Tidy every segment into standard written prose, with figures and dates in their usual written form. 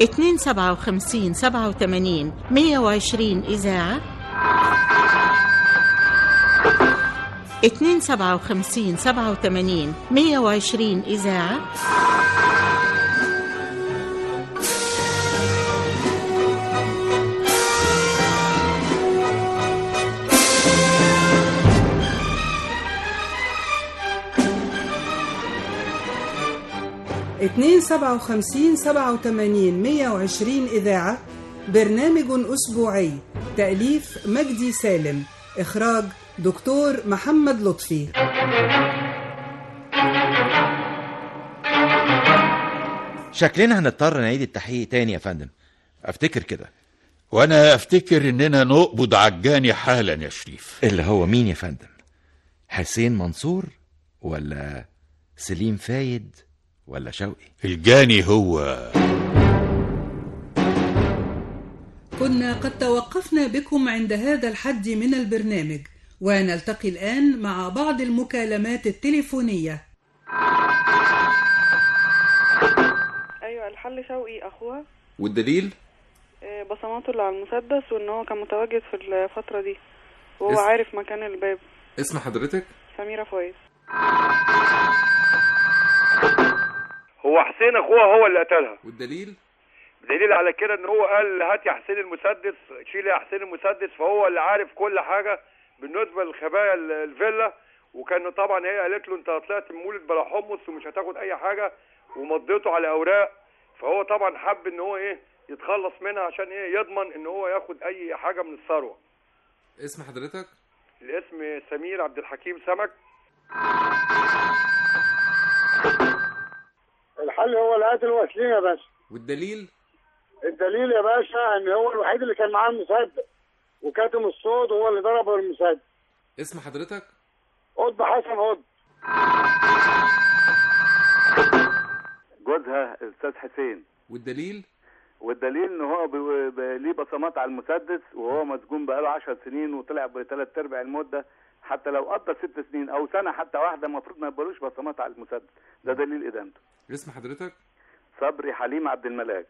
257 87 120 إذاعة، 257 87 120 إذاعة، 257 87 120 إذاعة. برنامج أسبوعي، تأليف مجدي سالم، إخراج دكتور محمد لطفي. شكلنا هنضطر نعيد التحقيق تاني يا فندم، افتكر كده. وانا افتكر اننا نقبض عجاني حالا يا شريف. اللي هو مين يا فندم؟ حسين منصور ولا سليم فايد ولا شوقي؟ الجاني هو. كنا قد توقفنا بكم عند هذا الحد من البرنامج، ونلتقي الآن مع بعض المكالمات التليفونية. ايوه، الحل شوقي اخوها. والدليل؟ بصماته اللي على المسدس، وان هو كان متواجد في الفترة دي وهو عارف مكان الباب. اسم حضرتك؟ سميرة فايز. هو حسين اخوها هو اللي قتلها. والدليل؟ دليل على كده ان هو قال هات يا حسين المسدس، شيل يا حسين المسدس، فهو اللي عارف كل حاجه بالنسبه لخبايا الفيلا. وكان طبعا هي قالت له انت طلعت من مولد بلا حمص ومش هتاخد اي حاجه، ومضيته على اوراق. فهو طبعا حب ان هو يتخلص منها عشان يضمن ان هو ياخد اي حاجه من الثروه. اسم حضرتك؟ الاسم سمير عبد الحكيم سمك. الحل هو القاتل وسليم يا باشا. والدليل؟ الدليل يا باشا ان هو الوحيد اللي كان معاه المسدس وكاتم الصوت، وهو اللي ضربه بالمسدس. اسم حضرتك؟ قطب حسن قطب. جوزها الاستاذ حسين. والدليل؟ والدليل ان هو ليه بصمات على المسدس، وهو مسجون بقاله 10 سنين وطلع بثلاث ارباع المده. حتى لو قضى 6 سنين او سنه حتى واحده المفروض ما يبقالوش بصمات على المسدس. ده دليل ادانته. اسم حضرتك؟ صبري حليم عبد الملاك.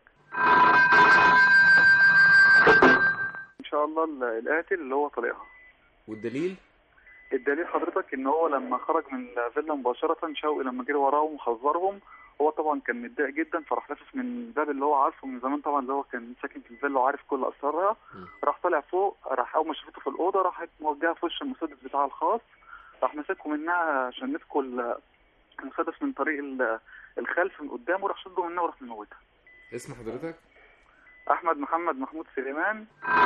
ان شاء الله القاتل اللي هو طليقها. والدليل؟ الدليل حضرتك ان هو لما خرج من الفيلا مباشره، شوقي لما جري وراهم وحذرهم، هو طبعا كان متضايق جدا، فراح لافف من الباب اللي هو عارفه من زمان طبعا، اللي هو كان ساكن في الفيلا وعارف كل اسرارها. راح طالع فوق، راح اول ما شافته في الاوضه راحت موجهه في وش المسدس بتاعها الخاص، راح مسكه منها عشان مسكوا المسدس من طريق الخلف من قدامه، راح شده منها وراح مموتها. اسم حضرتك؟ احمد محمد محمود سليمان.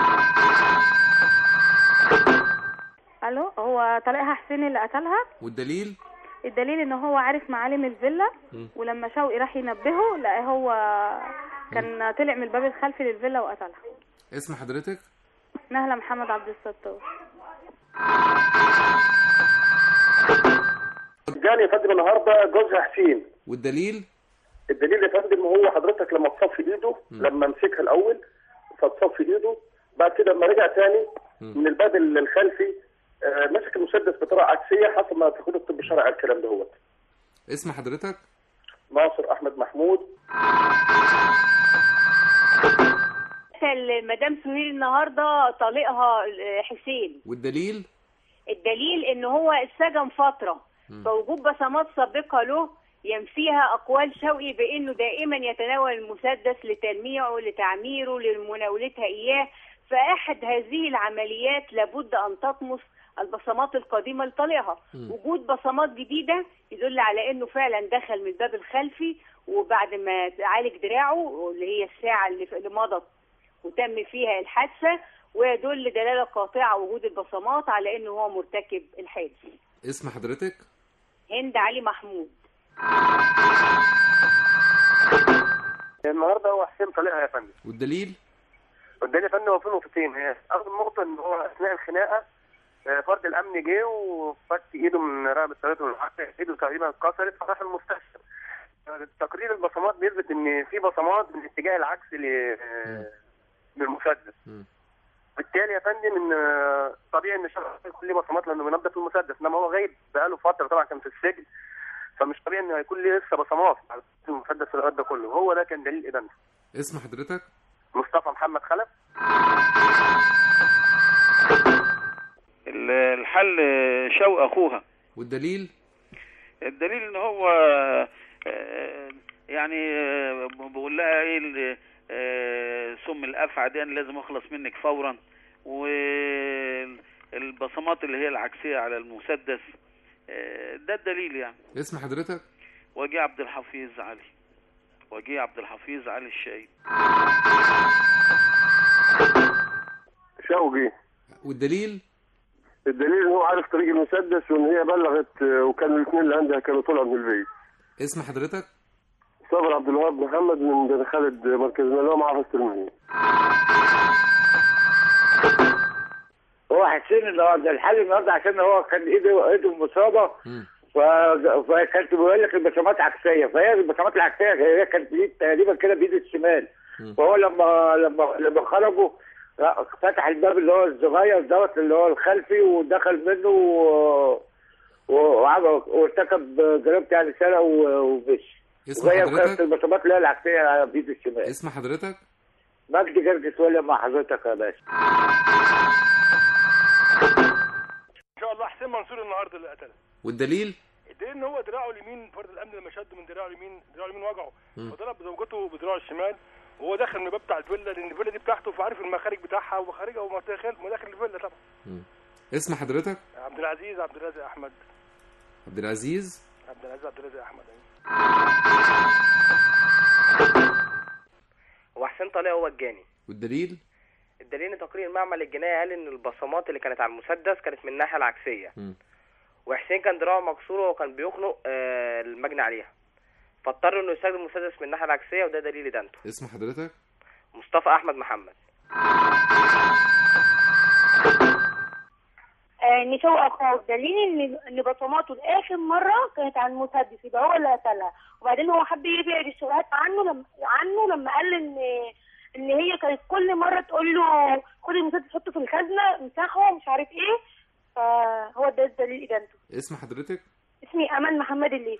الو، هو طليقها حسين اللي قتلها. والدليل؟ الدليل ان هو عارف معالم الفيلا، ولما شوقي راح ينبهه لقى هو كان طلع من الباب الخلفي للفيلا وقتلها. اسم حضرتك؟ نهلة محمد عبد الستار. جاني يا فندم النهارده جوزها حسين. والدليل؟ الدليل يا فندم هو حضرتك لما اتصف ايده، لما مسكها الاول فاتصف ايده، بعد كده لما رجع تاني من الباب الخلفي مسك المسدس بطريقه عكسيه حسب ما تاخد الطب الشرعي الكلام دوت. اسم حضرتك؟ ناصر احمد محمود. المدام سهير النهارده طليقها حسين. والدليل؟ الدليل ان هو اتسجن فتره، فوجود بصمات سابقه له ينفيها اقوال شوقي بانه دائما يتناول المسدس لتلميعه لتعميره لمناولتها اياه. فاحد هذه العمليات لابد ان تطمس البصمات القديمه لطليقها. وجود بصمات جديده يدل على انه فعلا دخل من الباب الخلفي، وبعد ما عالج دراعه اللي هي الساعه اللي مضت وتم فيها الحادثه، ويدل دلاله قاطعه وجود البصمات على انه هو مرتكب الحادث. اسم حضرتك؟ هند علي محمود. النهارده هو حسين طليقها يا فندم. والدليل؟ والدليل يا فندم هو في نقطتين. هي اول نقطه ان هو اثناء الخناقه فرد الامن جه وفك ايده من رقبه ثلاثه ايده تقريبا اتكسرت فراح المستشفى. تقرير البصمات بيثبت ان في بصمات من الاتجاه العكسي للمسدس. بالتالي يا فندم ان طبيعي ان الشخص يكون له بصمات لانه منبه في المسدس، انما هو غايب بقاله فتره طبعا كان في السجن، فمش طبيعي ان هيكون ليه لسه بصمات على المسدس في الوقت ده كله. هو ده كان دليل ادانته. اسم حضرتك؟ مصطفى محمد خلف. الحل شوق اخوها. والدليل؟ الدليل ان هو يعني بقول لها ايه سم الافعى دي انا لازم اخلص منك فورا، والبصمات اللي هي العكسيه على المسدس ده الدليل يعني. اسم حضرتك؟ وجيه عبد الحفيظ علي. وجيه عبد الحفيظ علي الشهيد. شوقي. والدليل؟ الدليل ان هو عارف طريق المسدس وان هي بلغت، وكان الاثنين اللي عندها كانوا طلعوا من البيت. اسم حضرتك؟ صابر عبد الوهاب محمد من بن خالد مركزنا اللي هو معرفة الترمذي. هو حسين النهارده الحل النهارده عشان هو كان ايده مصابه، فكانت بيقول لك البصمات عكسيه، فهي البصمات العكسيه هي كانت تقريبا كده بايد الشمال. فهو لما خرجوا فتح الباب اللي هو الصغير دوت اللي هو الخلفي ودخل منه وارتكب جريمه يعني سرقه ومشي. اسم حضرتك؟ البصمات اللي هي العكسيه بايد الشمال. اسم حضرتك؟ مجدي جرجس ولا مع حضرتك يا باشا. ان شاء الله حسين منصور النهارده اللي قتله. والدليل؟ الدليل ان هو دراعه اليمين فرد الامن لما شد من دراعه اليمين وجعه، فضرب زوجته بدراعه الشمال وهو داخل من الباب بتاع الفيلا، لان الفيلا دي بتاعته فعارف المخارج بتاعها ومخارجها ومداخل الفيلا طبعا. اسم حضرتك؟ عبد العزيز عبد الرازق احمد. عبد العزيز عبد الرازق احمد. هو حسين طليق هو الجاني. والدليل؟ الدليل ان تقرير المعمل الجنائي قال ان البصمات اللي كانت على المسدس كانت من الناحيه العكسيه، وحسين كان دراعه مكسور وكان بيخنق المجني عليها، فاضطر انه يستخدم المسدس من الناحيه العكسيه، وده دليل ادانته. اسم حضرتك؟ مصطفى احمد محمد. نشوق اخوه. الدليل ان بصماته لاخر مره كانت على المسدس، يبقى هو اللي قتلها، وبعدين هو حب يبعد الشبهات عنه لما قال ان هي كانت كل مره تقول له خد المسدس حطه في الخزنه امسحه ومش عارف ايه، فهو ده الدليل ادانته. اسم حضرتك؟ اسمي امل محمد الليثي.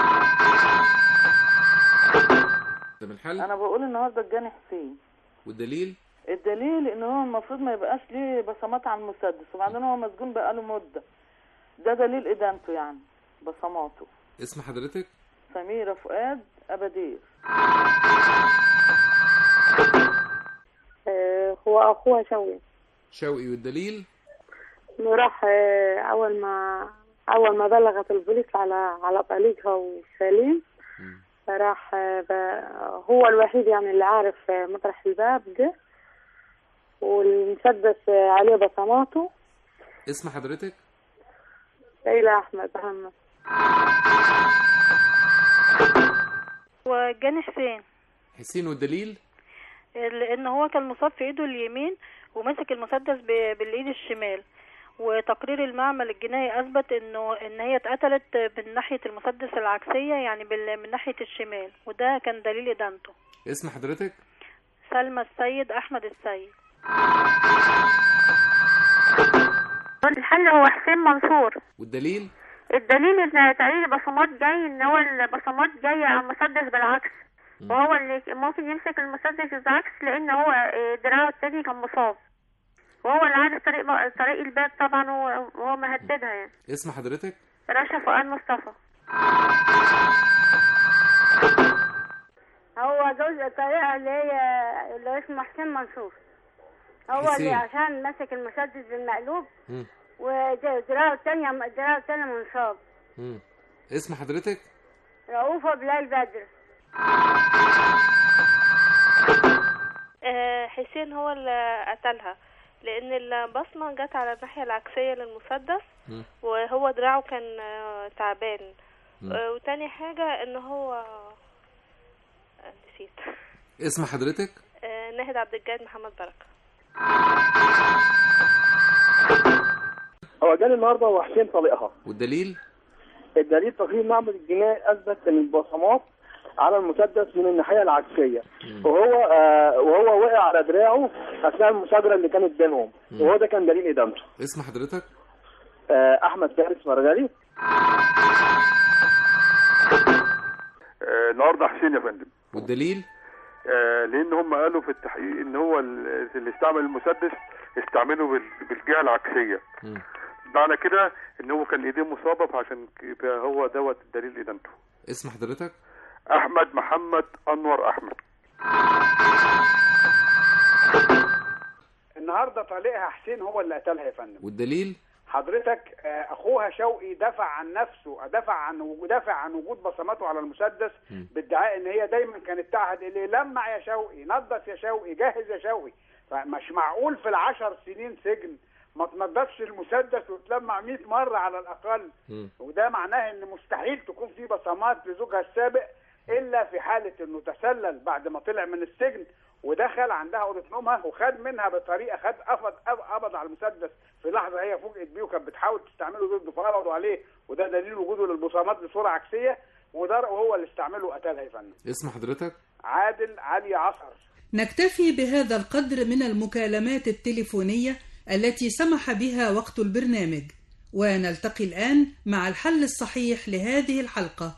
ده من الحل؟ انا بقول النهارده الجاني حسين. والدليل؟ الدليل ان هو المفروض ما يبقاش ليه بصمات على المسدس، وبعدين هو مسجون بقاله مده، ده دليل ادانته يعني بصماته. اسم حضرتك؟ سميرة فؤاد أبدير. هو اخوها شوقي. والدليل؟ انه راح اول ما بلغت البوليس على طليقها وسليم، فراح هو الوحيد يعني اللي عارف مطرح الباب ده، والمسدس عليه بصماته. اسم حضرتك؟ ليلى احمد محمد. وجاني حسين. والدليل؟ لان هو كان مصاب في ايده اليمين ومسك المسدس بالايد الشمال، وتقرير المعمل الجنائي اثبت ان هي اتقتلت من ناحيه المسدس العكسيه، يعني من ناحيه الشمال، وده كان دليل ادانته. اسم حضرتك؟ سلمى السيد احمد السيد. الحل هو حسين منصور. والدليل؟ الدليل ان تقرير البصمات جاي ان هو البصمات جايه على المسدس بالعكس، وهو اللي ممكن يمسك المسدس بالعكس لان هو دراعه التاني كان مصاب، وهو اللي عارف طريق الباب طبعا، وهو مهددها يعني. اسم حضرتك؟ رشا فؤاد مصطفى. هو جوز الطريقه اللي اسمه حسين منصور، هو حسين. اللي عشان مسك المسدس بالمقلوب ودراعه الثانيه منصاب. اسم حضرتك؟ رؤوفة بلال بدر. حسين هو اللي قتلها، لان البصمه جت على الناحيه العكسيه للمسدس، وهو دراعه كان تعبان. وتاني حاجه ان هو نسيت. اسم حضرتك؟ ناهد عبد الجاد محمد بركه. هو جاني النهارده هو حسين طليقها. والدليل؟ الدليل تقرير المعمل الجنائي اثبت ان البصمات على المسدس من الناحيه العكسيه، وهو وقع على دراعه اثناء المشاجره اللي كانت بينهم، وهو ده كان دليل ادانته. اسم حضرتك؟ احمد فارس مرغلي. النهارده حسين يا فندم. والدليل؟ لان هم قالوا في التحقيق ان هو اللي استعمل المسدس استعمله بالجهه العكسيه. معنى كده ان هو كان ايديه مصابه، فعشان كده هو دوت الدليل ادانته. اسم حضرتك؟ احمد محمد انور احمد. النهارده طليقها حسين هو اللي قتلها يا فندم. والدليل؟ حضرتك اخوها شوقي دافع عن نفسه، دافع عن وجود بصماته على المسدس بادعاء ان هي دايما كانت تعهد اليه لمع يا شوقي، نظف يا شوقي، جهز يا شوقي. فمش معقول في ال10 سنين سجن ما تنضفش المسدس وتلمع 100 مره على الاقل. وده معناه ان مستحيل تكون في بصمات لزوجها السابق الا في حاله انه تسلل بعد ما طلع من السجن ودخل عندها اوضه نومها وخد منها بطريقه قبض على المسدس في لحظه هي فوجئت بيه وكانت بتحاول تستعمله ضده فقبضوا عليه، وده دليل وجوده للبصمات بصوره عكسيه، وهو اللي استعمله وقتلها يا فندم. اسم حضرتك؟ عادل علي عصر. نكتفي بهذا القدر من المكالمات التليفونية التي سمح بها وقت البرنامج، ونلتقي الآن مع الحل الصحيح لهذه الحلقة.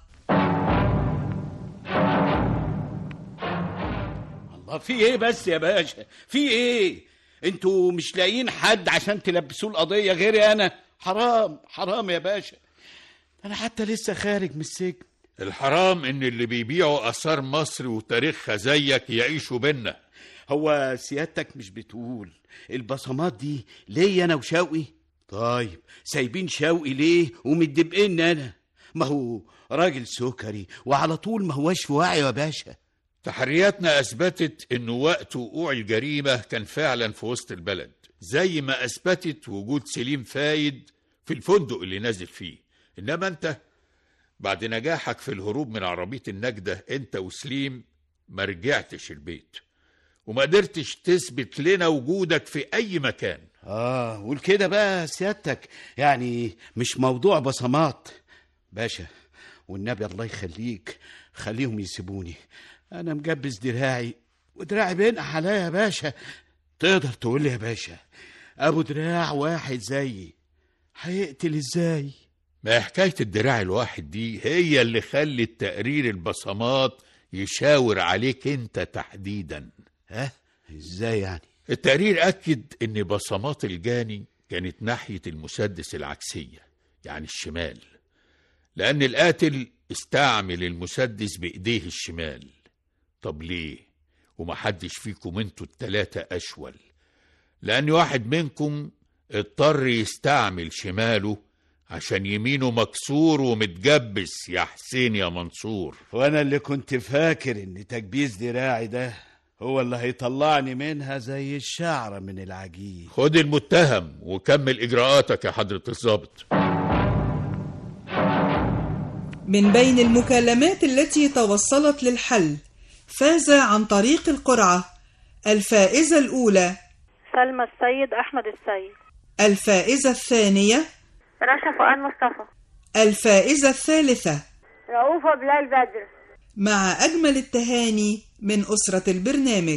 الله، في ايه بس يا باشا؟ في ايه؟ انتوا مش لاقيين حد عشان تلبسوه القضية غيري انا؟ حرام حرام يا باشا، انا حتى لسه خارج من السجن. الحرام ان اللي بيبيعوا اثار مصر وتاريخها زيك يعيشوا بينا. هو سيادتك مش بتقول البصمات دي ليا انا وشوقي؟ طيب سايبين شوقي ليه ومدبقين انا؟ ما هو راجل سكري وعلى طول ما هواش في وعي يا باشا. تحرياتنا اثبتت انه وقت وقوع الجريمه كان فعلا في وسط البلد، زي ما اثبتت وجود سليم فايد في الفندق اللي نازل فيه. انما انت بعد نجاحك في الهروب من عربيه النجده انت وسليم ما رجعتش البيت وما قدرتش تثبت لنا وجودك في اي مكان. قول كده بقى سيادتك، يعني مش موضوع بصمات باشا، والنبي الله يخليك خليهم يسيبوني، انا مجبز دراعي ودراعي بينقح عليا يا باشا. تقدر تقول لي يا باشا ابو دراع واحد زيي هيقتل ازاي؟ ما حكايه الدراع الواحد دي هي اللي خلت تقرير البصمات يشاور عليك انت تحديدا. ازاي يعني؟ التقرير اكد ان بصمات الجاني كانت ناحيه المسدس العكسيه، يعني الشمال، لان القاتل استعمل المسدس بايديه الشمال. طب ليه ومحدش فيكم انتوا التلاتة اشول؟ لان واحد منكم اضطر يستعمل شماله عشان يمينه مكسور ومتجبس يا حسين يا منصور. وانا اللي كنت فاكر ان تجبيس دراعي ده هو اللي هيطلعني منها زي الشعرة من العجين. خد المتهم وكمل اجراءاتك يا حضرة الضابط. من بين المكالمات التي توصلت للحل فاز عن طريق القرعة الفائزة الأولى سلمى السيد أحمد السيد، الفائزة الثانية رشا فؤاد مصطفى، الفائزة الثالثة رؤوفة بلال بدر. مع أجمل التهاني من أسرة البرنامج.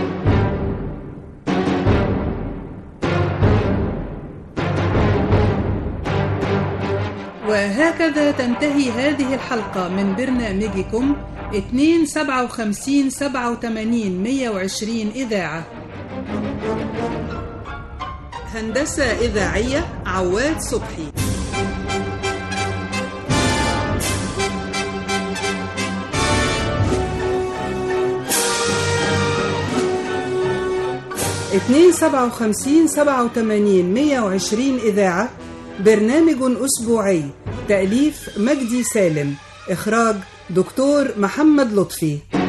وهكذا تنتهي هذه الحلقة من برنامجكم 257 87 120 إذاعة. هندسة إذاعية عواد صبحي. اتنين 57 87 120 إذاعة، برنامج أسبوعي، تأليف مجدي سالم، إخراج دكتور محمد لطفي.